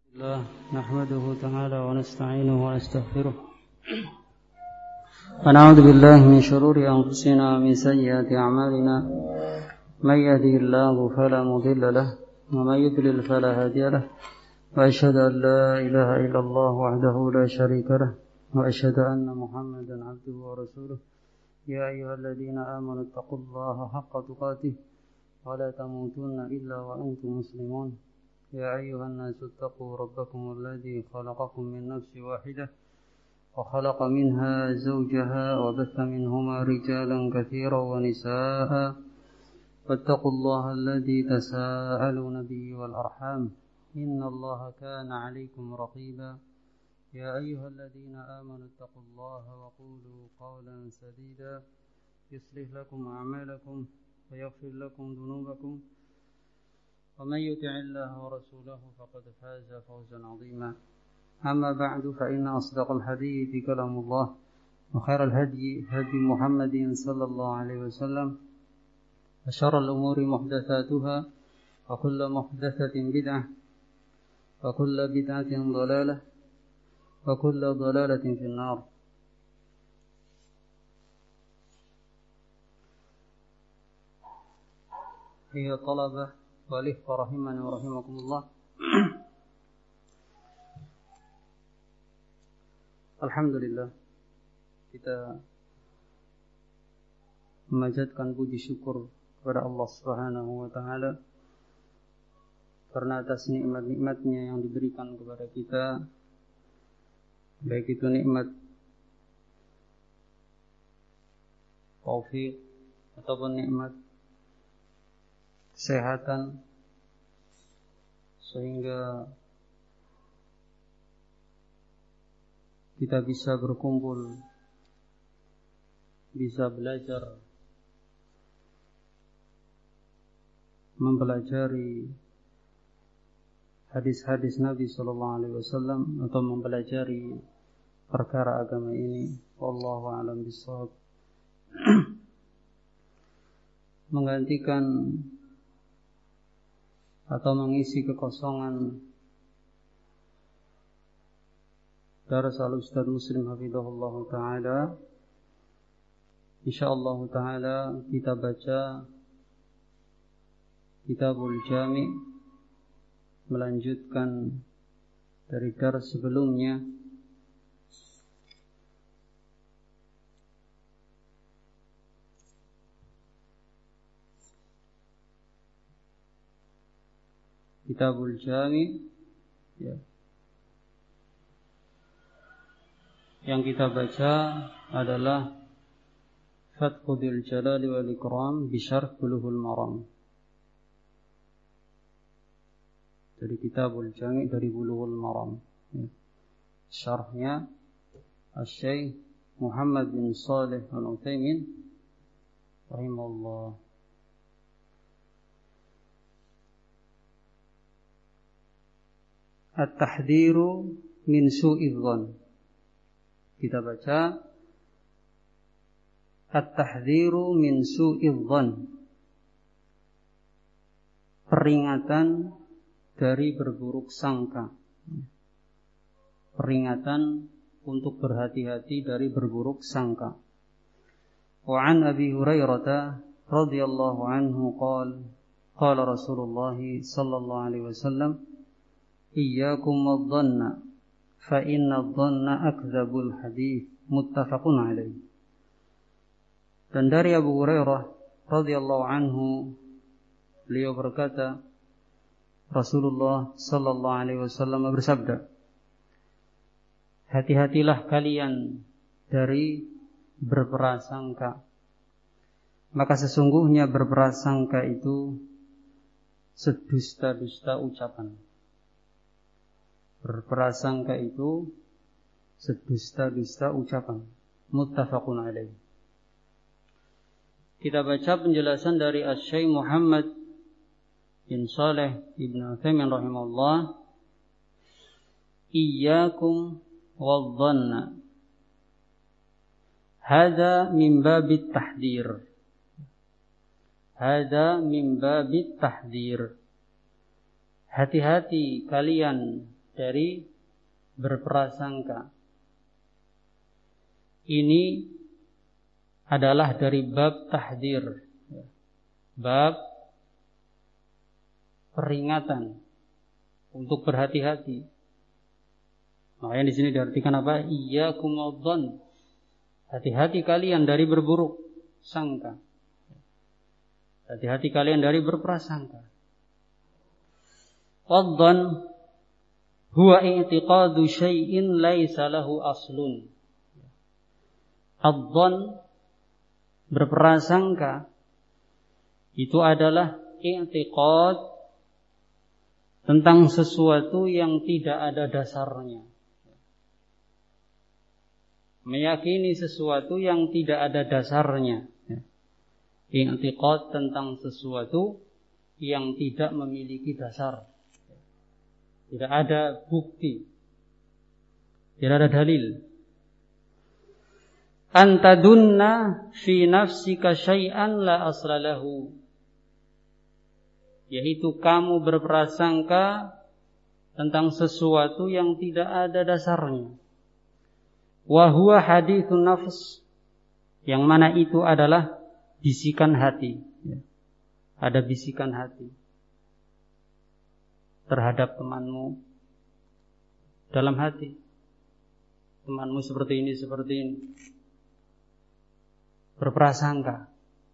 الله نحمده تعالى ونستعينه ونستغفره ونعوذ بالله من شرور أنفسنا ومن سيئات أعمالنا من يهده الله فلا مضل له ومن يضلل فلا هادي له وأشهد أن لا إله إلا الله وحده لا شريك له وأشهد أن محمدا عبده ورسوله يا أيها الذين آمنوا اتقوا الله حق تقاته ولا تموتن إلا وأنتم مسلمون يا أيها الناس اتقوا ربكم الذي خلقكم من نفس واحدة وخلق منها زوجها وبث منهما رجالا كثيرا ونساء واتقوا الله الذي تساءلون به والأرحام إن الله كان عليكم رقيبا يا أيها الذين آمنوا اتقوا الله وقولوا قولا سديدا يصلح لكم أعمالكم ويغفر لكم ذنوبكم ومن يطع الله ورسوله فقد فاز فوزا عظيما أما بعد فإن أصدق الحديث كلام الله وخير الهدي هدي محمد صلى الله عليه وسلم وشر الأمور محدثاتها وكل محدثة بدعة وكل بدعة ضلالة وكل ضلالة في النار. أيها الطلبة والإخوة rahimani wa rahimakumullah. Alhamdulillah, kita memanjatkan puji syukur kepada Allah Subhanahu wa taala karena atas nikmat-nikmatnya yang diberikan kepada kita, baik itu nikmat taufik ataupun nikmat kesehatan, sehingga kita bisa berkumpul, bisa belajar, mempelajari hadis-hadis Nabi sallallahu alaihi wasallam atau mempelajari perkara agama ini. Wallahu a'lam bishawab. Menggantikan atau mengisi kekosongan daras al-Ustaz Muslim hafizahullah ta'ala. InsyaAllah ta'ala kita baca Kitabul Jami', melanjutkan dari daras sebelumnya. Kitabul Jami', ya. Yang kita baca adalah Fathul Jalali wal Ikram bi Syarh Bulughul Maram. Dari Kitabul Jami' dari Bulughul Maram. Ya. Syarhnya Asy-Syaikh Muhammad bin Shalih Al-Utsaimin rahimahullah. At-tahdhiru min su'iz dzan. Kita baca At-tahdhiru min su'iz dzan. Peringatan dari berburuk sangka. Peringatan untuk berhati-hati dari berburuk sangka. Wa an Abi Hurairah radhiyallahu anhu qala Rasulullah sallallahu alaihi wasallam Iyyakum wadh-dhanna fa inna adh-dhanna akdzabul hadits, muttafaqun alaih. Dan dari Abu Hurairah radhiyallahu anhu, beliau berkata, Rasulullah sallallahu alaihi wasallam bersabda, hati-hatilah kalian dari berprasangka, maka sesungguhnya berprasangka itu sedusta-dusta ucapan. Berprasangka itu sedusta-dusta ucapan. Muttafaqun alaih. Kita baca penjelasan dari Asy-Syaikh Muhammad bin Shalih Ibn Utsaimin rahimahullah. Iyyakum wadh-dhanna. Hada min babit tahdhir. Hada min babit tahdhir. Hati-hati kalian dari berprasangka. Ini adalah dari bab tahdzir, bab peringatan untuk berhati-hati. Makanya di sini diartikan apa? Iyyakum wadh-dhann. Hati-hati kalian dari berburuk sangka. Hati-hati kalian dari berprasangka. Wadh-dhann huwa i'tiqadu syai'in laisa lahu aslun. Adh-dhann, berprasangka, itu adalah i'tiqad tentang sesuatu yang tidak ada dasarnya. Meyakini sesuatu yang tidak ada dasarnya. I'tiqad tentang sesuatu yang tidak memiliki dasar. Tidak ada bukti. Tidak ada dalil. Antadunna fi nafsika syai'an la asla lahu. Yaitu kamu berprasangka tentang sesuatu yang tidak ada dasarnya. Wa huwa hadithun nafs, yang mana itu adalah bisikan hati. Ada bisikan hati terhadap temanmu dalam hati. Temanmu seperti ini, seperti ini. Berprasangka.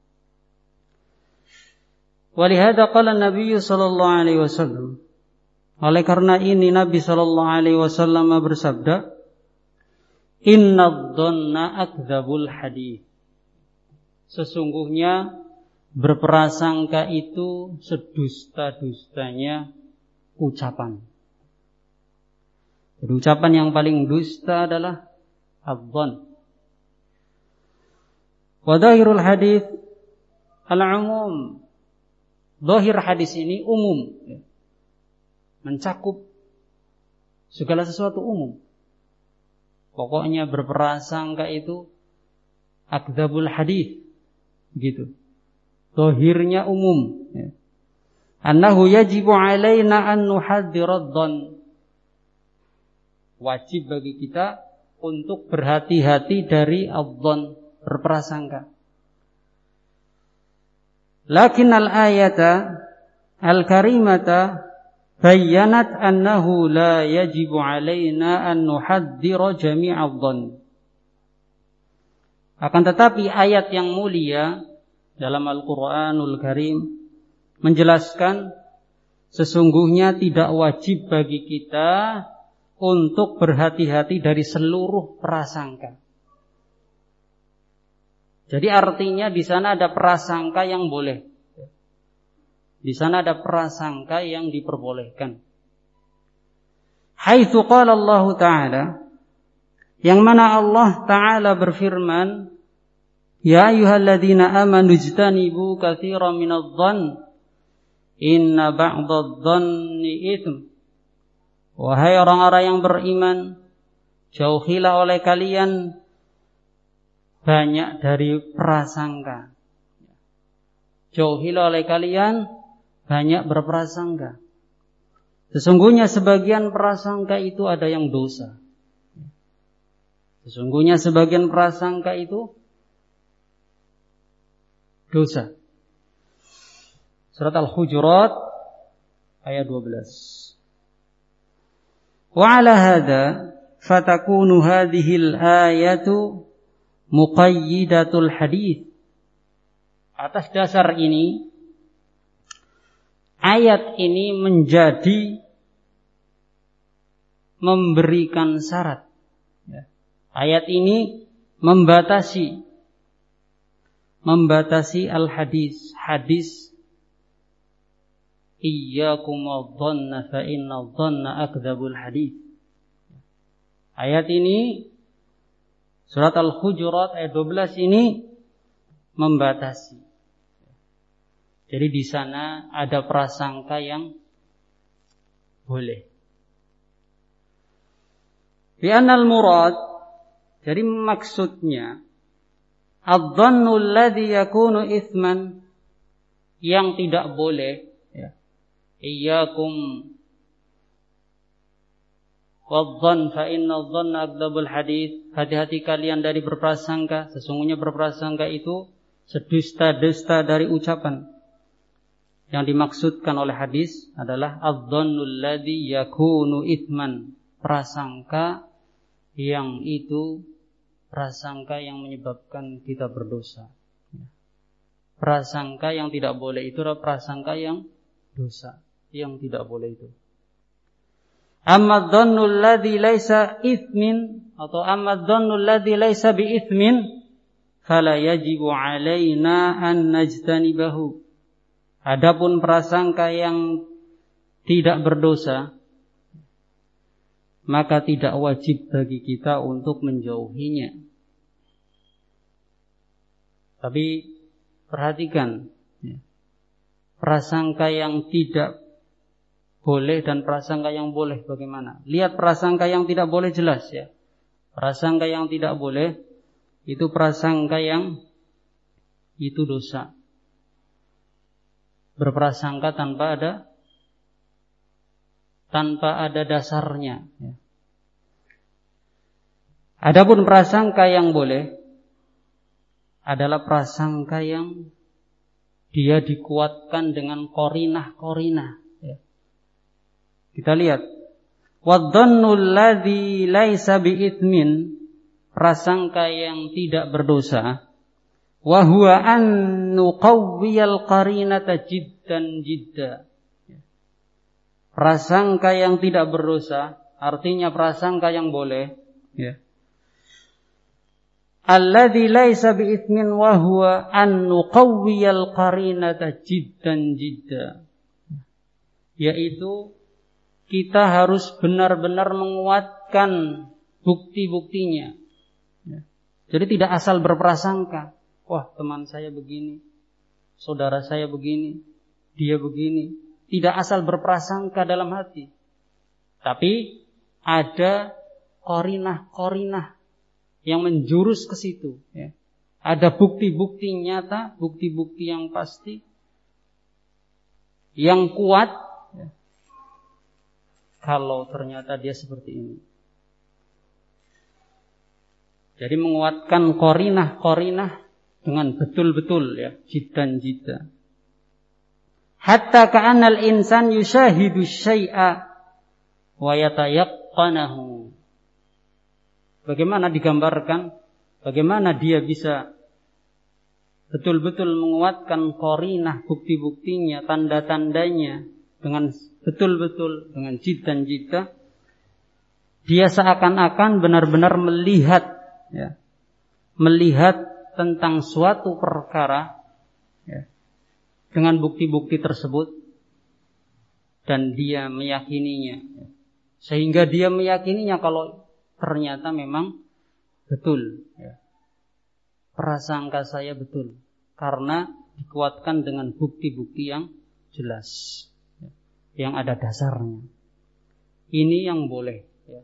Walihada qala Nabi sallallahu alaihi wasallam. Oleh karena ini Nabi sallallahu alaihi wasallam bersabda, "Innadh-dhanna akdzabul hadits." Sesungguhnya berprasangka itu sedusta-dustanya ucapan. Jadi ucapan yang paling dusta adalah adh-dhann. Wa dhahirul hadits al-umum. Zahir hadis ini umum, mencakup segala sesuatu umum. Pokoknya berprasangka itu akdzabul hadits, gitu. Zahirnya umum. Annahu yajibu alaina an nuhadzirad-dhann. Wajib bagi kita untuk berhati-hati dari adh-dhann, berprasangka. Lakin al-ayata al-karimata bayyanat annahu la yajibu alaina an nuhadzira jami'adh-dhann. Akan tetapi ayat yang mulia dalam Al-Qur'anul Karim menjelaskan sesungguhnya tidak wajib bagi kita untuk berhati-hati dari seluruh prasangka. Jadi artinya di sana ada prasangka yang boleh. Di sana ada prasangka yang diperbolehkan. Haitsu qala Allah Ta'ala, yang mana Allah Ta'ala berfirman, "Ya ayyuhalladzina amanu ijtanibu katsiran minadh-dhann, inna ba'dadh-dhanni itsm." Wahai orang-orang yang beriman, jauhilah oleh kalian banyak dari prasangka. Jauhilah oleh kalian banyak berprasangka. Sesungguhnya sebagian prasangka itu ada yang dosa. Sesungguhnya sebagian prasangka itu dosa. Surat Al-Hujurat ayat 12. Wa ala hadza fatakunu hadhil ayatu muqayyidatul hadits. Atas dasar ini, ayat ini menjadi memberikan syarat. Ayat ini membatasi al-hadis. Hadis, iyyakum wadh-dhanna fa inna adh-dhanna akdzabul hadits. Ayat ini, surat Al-Hujurat ayat 12 ini membatasi. Jadi di sana ada prasangka yang boleh. Bi anal murad, jadi maksudnya adh-dhannu alladhi yakunu itsman, yang tidak boleh, ya. Iyyakum Wadh-dhann fa inna adh-dhanna akdzabul hadits. Hati-hati kalian dari berprasangka, sesungguhnya berprasangka itu sedusta-dusta dari ucapan. Yang dimaksudkan oleh hadis adalah adh-dhannul ladzi yakunu itsman, prasangka yang itu prasangka yang menyebabkan kita berdosa. Prasangka yang tidak boleh itu adalah prasangka yang dosa, yang tidak boleh itu. Amma dhannul ladzi laisa itsmin atau amma dhannul ladzi laisa bi itsmin fala yajibu alaina an najtanibahu. Adapun prasangka yang tidak berdosa, maka tidak wajib bagi kita untuk menjauhinya. Tapi perhatikan, prasangka yang tidak boleh dan prasangka yang boleh bagaimana? Lihat prasangka yang tidak boleh jelas ya. Prasangka yang tidak boleh itu prasangka yang itu dosa. Berprasangka tanpa ada dasarnya ya. Adapun prasangka yang boleh adalah prasangka yang dia dikuatkan dengan qarinah ya. Kita lihat wadh-dhannul ladzi laisa bi'itsmin, prasangka yang tidak berdosa, wa huwa an nuqawwiyal qarinata jiddan jidda. Prasangka yang tidak berdosa artinya prasangka yang boleh ya. Alladzi laisa bi'itsmin wa huwa an nuqawwiyal qarinata jiddan jidda, yaitu kita harus benar-benar menguatkan bukti-buktinya ya. Jadi tidak asal berprasangka, wah teman saya begini, saudara saya begini, dia begini. Tidak asal berprasangka dalam hati, tapi ada qarinah yang menjurus ke situ ya. Ada bukti-bukti nyata, bukti-bukti yang pasti, yang kuat ya. Kalau ternyata dia seperti ini, jadi menguatkan qarinah dengan betul-betul ya, jiddan jidda. Hatta ka'annal insan yushahidu syai'a wa yatayaqqanahu. Bagaimana digambarkan? Bagaimana dia bisa betul-betul menguatkan qarinah, bukti-buktinya, tanda-tandanya dengan betul-betul, dengan jiddan jidda. Dia seakan-akan benar-benar melihat ya, melihat tentang suatu perkara ya, dengan bukti-bukti tersebut, dan dia meyakininya ya. Sehingga dia meyakininya kalau ternyata memang betul ya. Prasangka saya betul karena dikuatkan dengan bukti-bukti yang jelas ya, yang ada dasarnya. Ini yang boleh ya.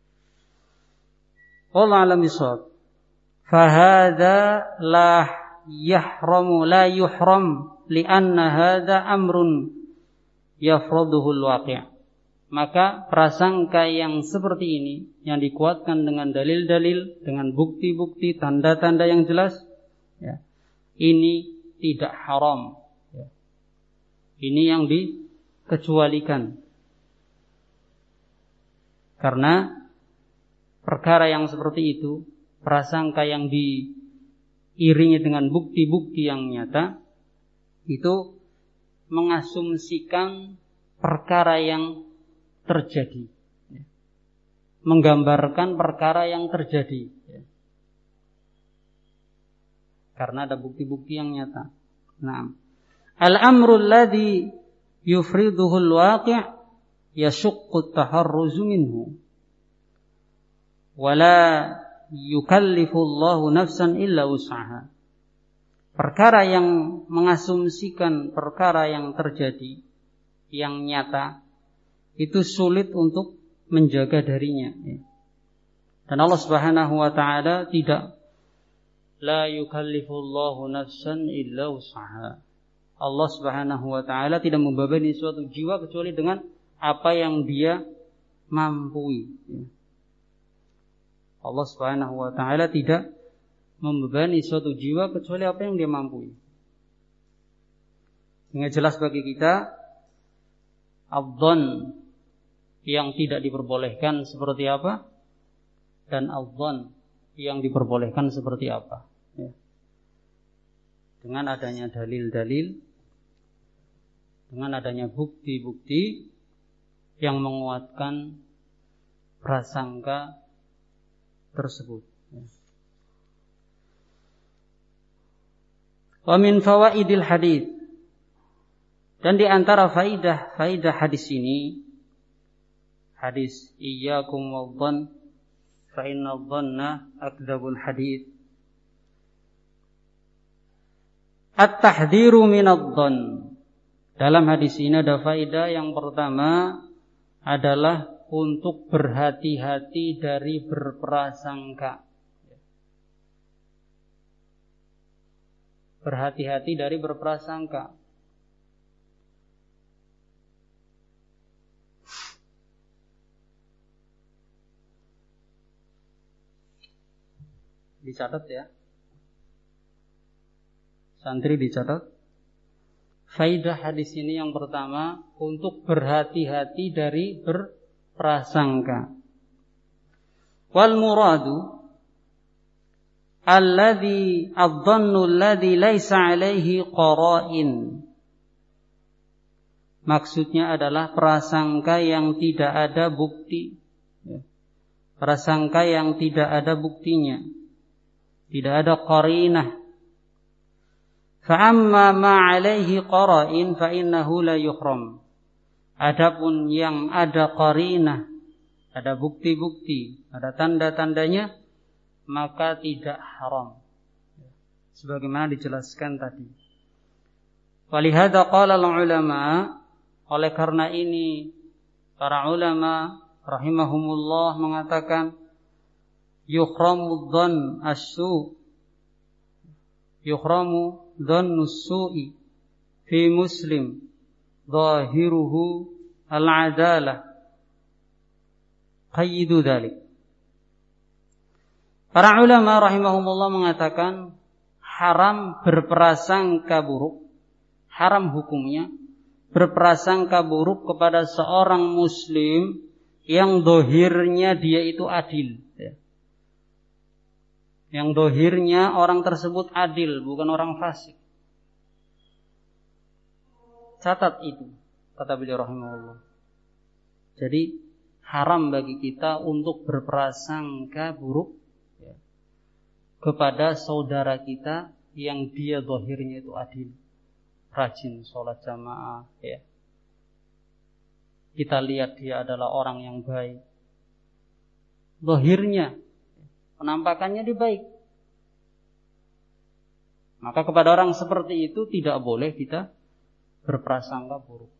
Wallahu a'lam bishawab. Fahadha la yuhram li'anna hadha amrun yafraduhul waqi'. Maka prasangka yang seperti ini, yang dikuatkan dengan dalil-dalil, dengan bukti-bukti, tanda-tanda yang jelas ya, ini tidak haram ya. Ini yang dikecualikan. Karena perkara yang seperti itu, prasangka yang diiringi dengan bukti-bukti yang nyata, itu mengasumsikan perkara yang terjadi, menggambarkan perkara yang terjadi, karena ada bukti-bukti yang nyata. Nah, al-amru alladhi yufriduhu al-waqi' yashuqqu at-taharruzu minhu wa la yukallifu Allahu nafsan illa wus'aha. Perkara yang mengasumsikan perkara yang terjadi, yang nyata, itu sulit untuk menjaga darinya. Dan Allah Subhanahu wa ta'ala tidak, la yukallifullahu nafsan illa wus'aha. Allah Subhanahu wa ta'ala tidak membebani suatu jiwa kecuali dengan apa yang dia mampui. Allah Subhanahu wa taala tidak membebani suatu jiwa kecuali apa yang dia mampui. Ini jelas bagi kita adzan yang tidak diperbolehkan seperti apa dan adzan yang diperbolehkan seperti apa. Dengan adanya dalil-dalil, dengan adanya bukti-bukti yang menguatkan prasangka tersebut. Wa min fawaidil hadits, dan di antara faidah hadis ini, hadis iyyakum wadh-dhann fa inna adh-dhanna akdzabul hadits, at-tahdhiru minadh-dhann. Dalam hadis ini ada faidah yang pertama adalah untuk berhati-hati dari berprasangka. Berhati-hati dari berprasangka. Dicatat ya. Santri dicatat. Faidah hadis ini yang pertama untuk berhati-hati dari berprasangka. Wal muradu alladhi adh-dhannu alladhi laisa alaihi qara'in. Maksudnya adalah prasangka yang tidak ada bukti. Prasangka yang tidak ada buktinya. Tidak ada qarinah. Fa'amma ma alaihi qara'in fa innahu la yuhram. Adapun yang ada qarinah, ada bukti-bukti, ada tanda-tandanya, maka tidak haram. Sebagaimana dijelaskan tadi. Walihada qala al-ulama, oleh karena ini para ulama rahimahumullah mengatakan yuhramu dhann as-su', yuhramu dhannu as-su'i fi Muslim zahiruhu al-adalah, qayyidu dzalik. Para ulama rahimahumullah mengatakan haram berprasangka buruk, haram hukumnya berprasangka buruk kepada seorang muslim yang dohirnya dia itu adil. Yang dohirnya orang tersebut adil, bukan orang fasik. Catat itu, kata beliau rahimahullah. Jadi haram bagi kita untuk berprasangka buruk kepada saudara kita yang dia zahirnya itu adil, rajin sholat jamaah, ya. Kita lihat dia adalah orang yang baik, zahirnya, penampakannya dia baik. Maka kepada orang seperti itu tidak boleh kita berprasangka buruk.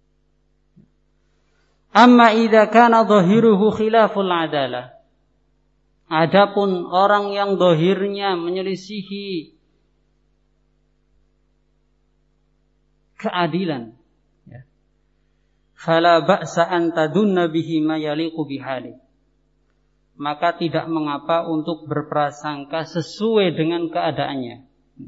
Amma idza kana zahiruhu khilaful adalah. Adapun orang yang zahirnya menyelisihi keadilan, ya. Fala ba'sa an tadunna bihi ma yaliqu bihali. Maka tidak mengapa untuk berprasangka sesuai dengan keadaannya.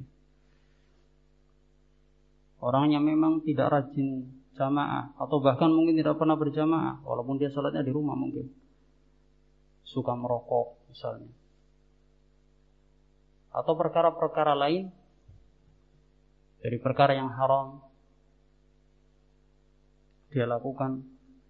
Orangnya memang tidak rajin jamaah, atau bahkan mungkin tidak pernah berjamaah, walaupun dia sholatnya di rumah mungkin. Suka merokok misalnya. Atau perkara-perkara lain dari perkara yang haram dia lakukan.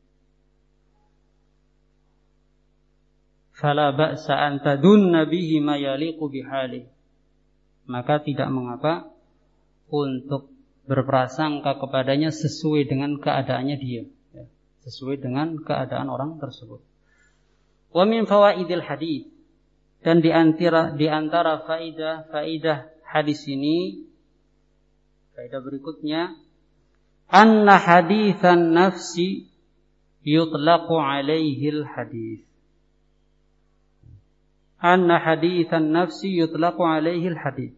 Fala ba'sa an tadunna bihi ma yaliqu bihali. Maka tidak mengapa untuk berprasangka kepadanya sesuai dengan keadaannya dia, ya. Sesuai dengan keadaan orang tersebut. Wa min fawaidil hadits, dan di antara faidah hadis ini, faidah berikutnya, anna haditsan nafsi yutlaqu alaihi al-hadits. Anna haditsan nafsi yutlaqu alaihi al-hadits.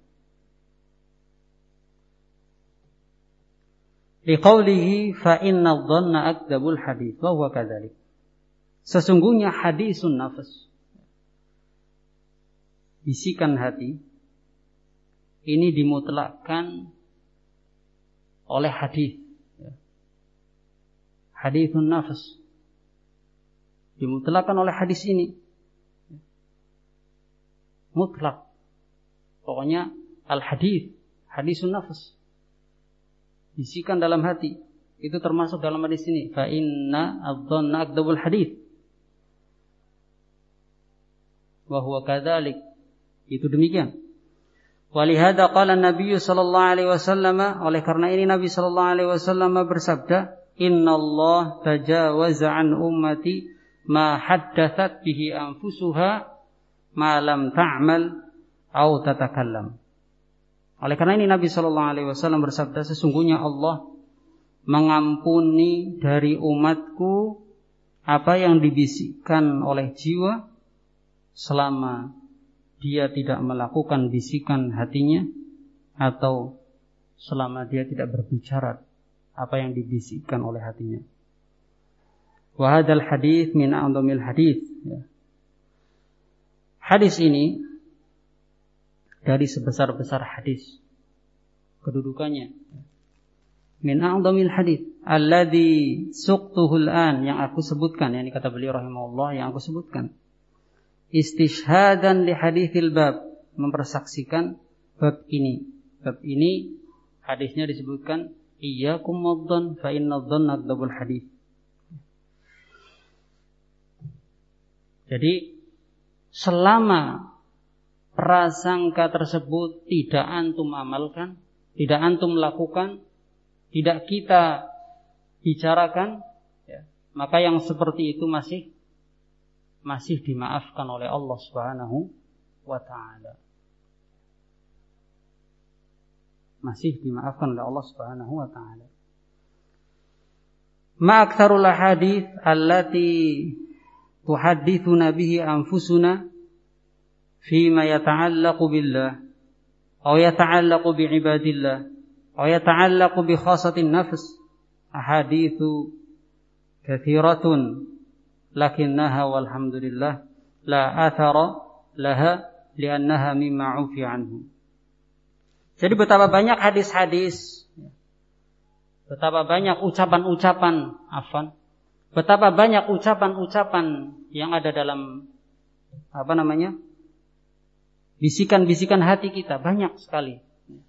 Liqaulihi fa inna adh-dhanna akdzabul hadits wa huwa kadzalik. Sesungguhnya hadisun nafas, bisikan hati, ini dimutlakkan oleh hadis. Hadisun nafas dimutlakkan oleh hadis ini. Mutlak. Pokoknya al-hadis, hadisun nafas, bisikan dalam hati. Itu termasuk dalam hadis ini. Fa inna adh-dhanna akdzabul hadis. Wa huwa kadzalik. Itu demikian. Walihada qala Nabi sallallahu alaihi wasallam, oleh karena ini Nabi sallallahu alaihi wasallam bersabda, "Innallaha tajawaza an ummati ma haddatsat bihi anfusuha ma lam ta'mal au tatakallam." Oleh karena ini Nabi sallallahu alaihi wasallam bersabda, sesungguhnya Allah mengampuni dari umatku apa yang dibisikkan oleh jiwa selama dia tidak melakukan bisikan hatinya atau selama dia tidak berbicara apa yang dibisikkan oleh hatinya. Wa hadzal hadits min a'dhamil hadits. Hadis ini dari sebesar-besar hadis kedudukannya. Min a'dhamil hadits alladzi suqtuhu al-an, yang aku sebutkan, yang kata beliau rahimahullah, yang aku sebutkan. Istishhadan li haditsil bab, mempersaksikan bab ini. Bab ini hadisnya disebutkan iyyakum wadh-dhann fa inna adh-dhanna akdzabul hadits. Jadi selama prasangka tersebut tidak antum amalkan, tidak antum lakukan, tidak kita bicarakan, ya, maka yang seperti itu masih dimaafkan oleh Allah Subhanahu wa ta'ala. Masih dimaafkan oleh Allah Subhanahu wa ta'ala. Ma aktsarul hadits allati tuhaddithuna bihi anfusuna fima yata'allaqu billah aw yata'allaqu bi ibadillah aw yata'allaqu bi khasatin nafs. Ahaditsu katsiratun lakinnaha walhamdulillah la athara laha li'annaha mimma 'ufi anhu. Jadi betapa banyak hadis-hadis, betapa banyak ucapan-ucapan, betapa banyak ucapan-ucapan yang ada dalam bisikan-bisikan hati kita, banyak sekali.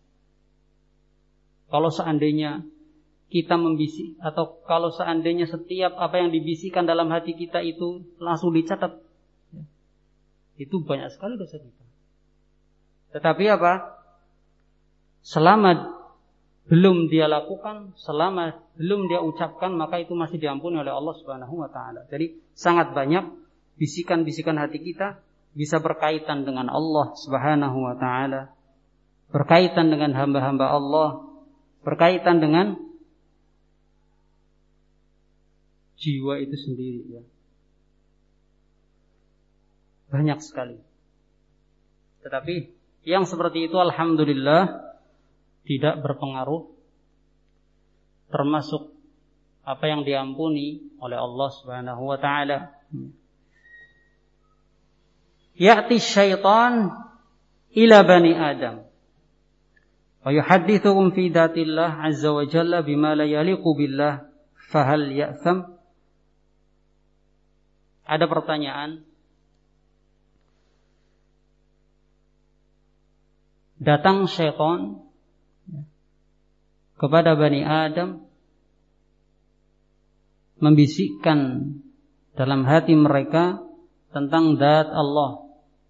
Kalau seandainya kita membisik, atau kalau seandainya setiap apa yang dibisikkan dalam hati kita itu langsung dicatat, itu banyak sekali dosa kita. Tetapi selama belum dia lakukan, selama belum dia ucapkan, maka itu masih diampuni oleh Allah Subhanahu wa ta'ala. Jadi sangat banyak bisikan-bisikan hati kita bisa berkaitan dengan Allah Subhanahu wa ta'ala, berkaitan dengan hamba-hamba Allah, berkaitan dengan jiwa itu sendiri, ya. Banyak sekali. Tetapi yang seperti itu alhamdulillah tidak berpengaruh, termasuk apa yang diampuni oleh Allah Subhanahu wa ta'ala. Ya'ti syaitan ila bani Adam wa yuhaddithuhum fi dhatillah azza wa jalla bima la yaliqu billah fahal ya'tham. Ada pertanyaan. Datang syaitan kepada Bani Adam, membisikkan dalam hati mereka tentang zat Allah,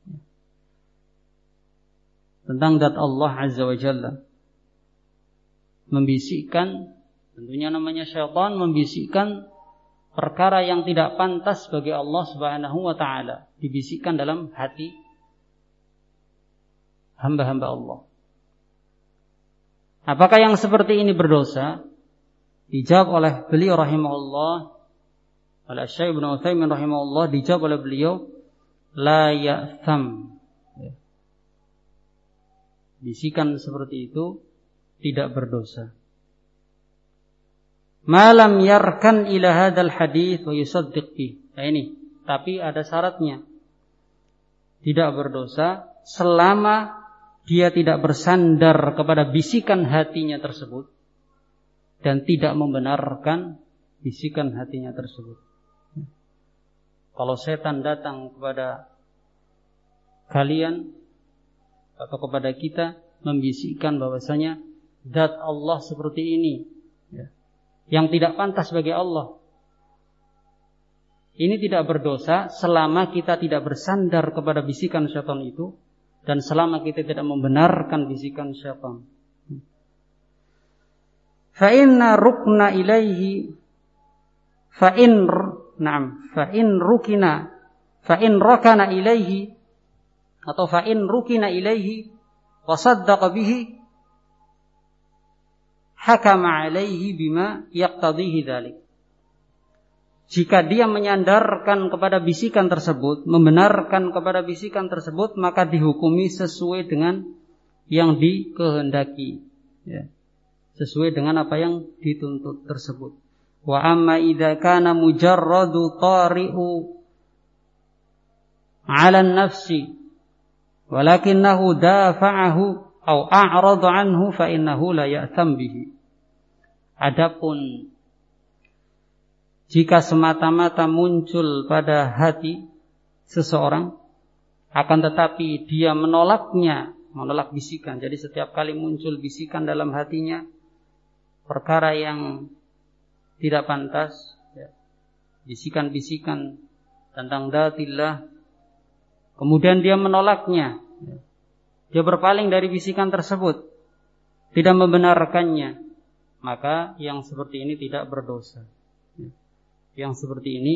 tentang zat Allah Azza wa Jalla. Membisikkan, tentunya namanya syaitan, membisikkan perkara yang tidak pantas bagi Allah Subhanahu wa ta'ala, dibisikkan dalam hati hamba-hamba Allah. Apakah yang seperti ini berdosa? Dijawab oleh beliau rahimahullah, oleh Syekh Ibnu Utsaimin rahimahullah, dijawab oleh beliau, la ya'tham. Bisikan seperti itu tidak berdosa. Malam yarkan ila hadzal hadits wa yusaddiq fi. Nah ini Tapi ada syaratnya. Tidak berdosa selama dia tidak bersandar kepada bisikan hatinya tersebut dan tidak membenarkan bisikan hatinya tersebut. Kalau setan datang kepada kalian atau kepada kita membisikkan bahwasanya zat Allah seperti ini, yang tidak pantas bagi Allah, ini tidak berdosa selama kita tidak bersandar kepada bisikan syaitan itu dan selama kita tidak membenarkan bisikan syaitan. Fa inna rukna ilaihi fa in rakana ilaihi atau fa in rukina ilaihi wa saddaqa bihi hakama alaihi bima yaqtadhihi dzalik. Jika dia menyandarkan kepada bisikan tersebut, membenarkan kepada bisikan tersebut, maka dihukumi sesuai dengan yang dikehendaki, ya. Sesuai dengan apa yang dituntut tersebut. Wa amma idza kana mujarradu tari'u 'ala an-nafsi walakinahu dafa'ahu aw a'rada 'anhu fa innahu la ya'tham bihi. Adapun jika semata-mata muncul pada hati seseorang, akan tetapi dia menolak bisikan. Jadi setiap kali muncul bisikan dalam hatinya, perkara yang tidak pantas, bisikan-bisikan tentang dzatillah, kemudian dia menolaknya, dia berpaling dari bisikan tersebut, tidak membenarkannya, maka yang seperti ini tidak berdosa. Yang seperti ini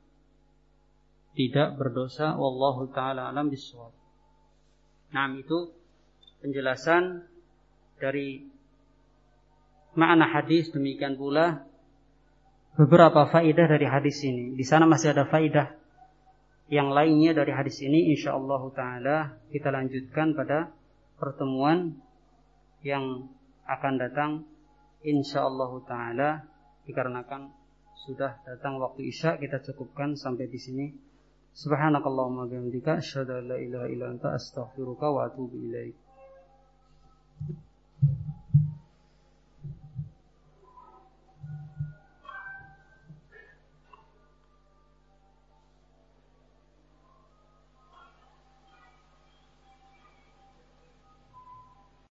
tidak berdosa. Wallahu ta'ala alam bishawab. Nah, itu penjelasan dari makna hadis. Demikian pula beberapa faedah dari hadis ini. Di sana masih ada faedah yang lainnya dari hadis ini. InsyaAllah ta'ala kita lanjutkan pada pertemuan yang akan datang. InsyaAllah ta'ala, dikarenakan sudah datang waktu Isya, kita cukupkan sampai di sini. Subhanakallahumma bihamdika asyhadu an la ilaha illa anta astaghfiruka wa atubu ilaik.